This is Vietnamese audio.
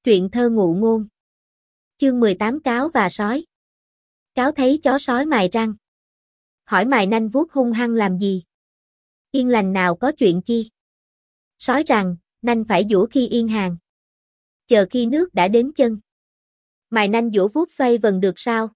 Truyện thơ ngụ ngôn. Chương 18 Cáo và sói. Cáo thấy chó sói mài răng. Hỏi mài nanh vuốt hung hăng làm gì? Yên lành nào có chuyện chi? Sói rằng, nanh phải giũa khi yên hàng. Chờ khi nước đã đến chân. Mài nanh giũa vuốt xoay vần được sao?